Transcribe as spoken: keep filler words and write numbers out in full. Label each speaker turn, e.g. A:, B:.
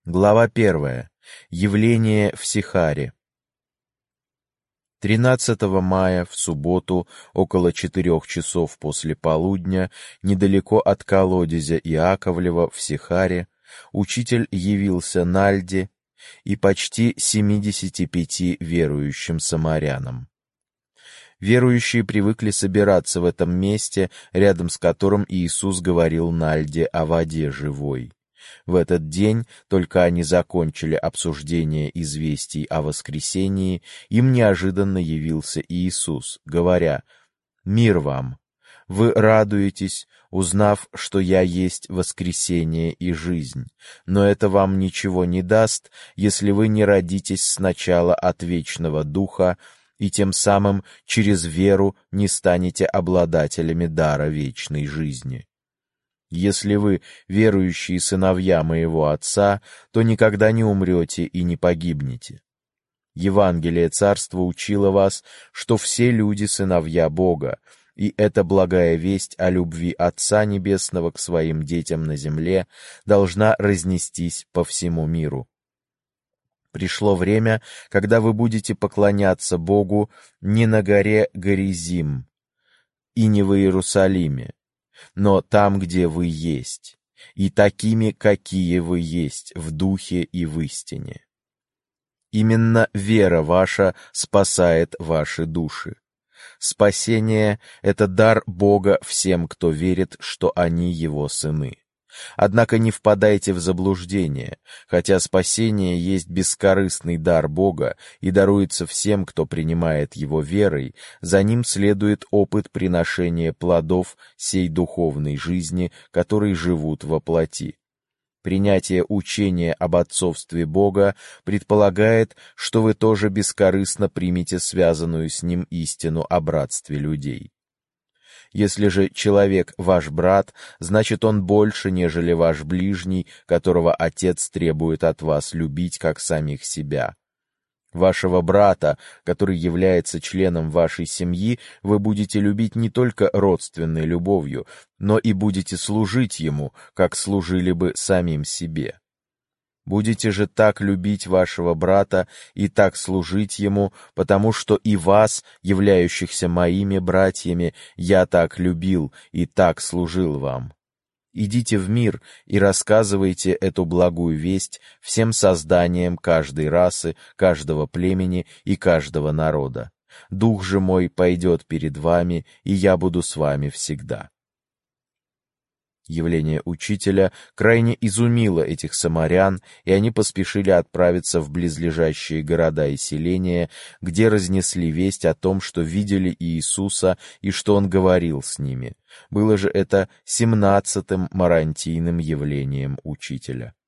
A: Глава первая. Явление в Сихаре. тринадцатого мая, в субботу, около четырех часов после полудня, недалеко от колодезя Иаковлева в Сихаре, учитель явился Нальде и почти семидесяти пяти верующим самарянам. Верующие привыкли собираться в этом месте, рядом с которым Иисус говорил Нальде о воде живой. В этот день, только они закончили обсуждение известий о воскресении, им неожиданно явился Иисус, говоря: «Мир вам! Вы радуетесь, узнав, что я есть воскресение и жизнь, но это вам ничего не даст, если вы не родитесь сначала от вечного Духа и тем самым через веру не станете обладателями дара вечной жизни. Если вы верующие сыновья моего Отца, то никогда не умрете и не погибнете. Евангелие Царства учило вас, что все люди сыновья Бога, и эта благая весть о любви Отца Небесного к своим детям на земле должна разнестись по всему миру. Пришло время, когда вы будете поклоняться Богу не на горе Горизим и не в Иерусалиме, но там, где вы есть, и такими, какие вы есть, в духе и в истине. Именно вера ваша спасает ваши души. Спасение — это дар Бога всем, кто верит, что они Его сыны. Однако не впадайте в заблуждение, хотя спасение есть бескорыстный дар Бога и даруется всем, кто принимает его верой, за ним следует опыт приношения плодов сей духовной жизни, которые живут во плоти. Принятие учения об отцовстве Бога предполагает, что вы тоже бескорыстно примете связанную с ним истину о братстве людей. Если же человек ваш брат, значит он больше, нежели ваш ближний, которого Отец требует от вас любить, как самих себя. Вашего брата, который является членом вашей семьи, вы будете любить не только родственной любовью, но и будете служить ему, как служили бы самим себе. Будете же так любить вашего брата и так служить ему, потому что и вас, являющихся моими братьями, я так любил и так служил вам. Идите в мир и рассказывайте эту благую весть всем созданиям каждой расы, каждого племени и каждого народа. Дух же мой пойдет перед вами, и я буду с вами всегда». Явление учителя крайне изумило этих самарян, и они поспешили отправиться в близлежащие города и селения, где разнесли весть о том, что видели Иисуса и что Он говорил с ними. Было же это семнадцатым марантийным явлением учителя.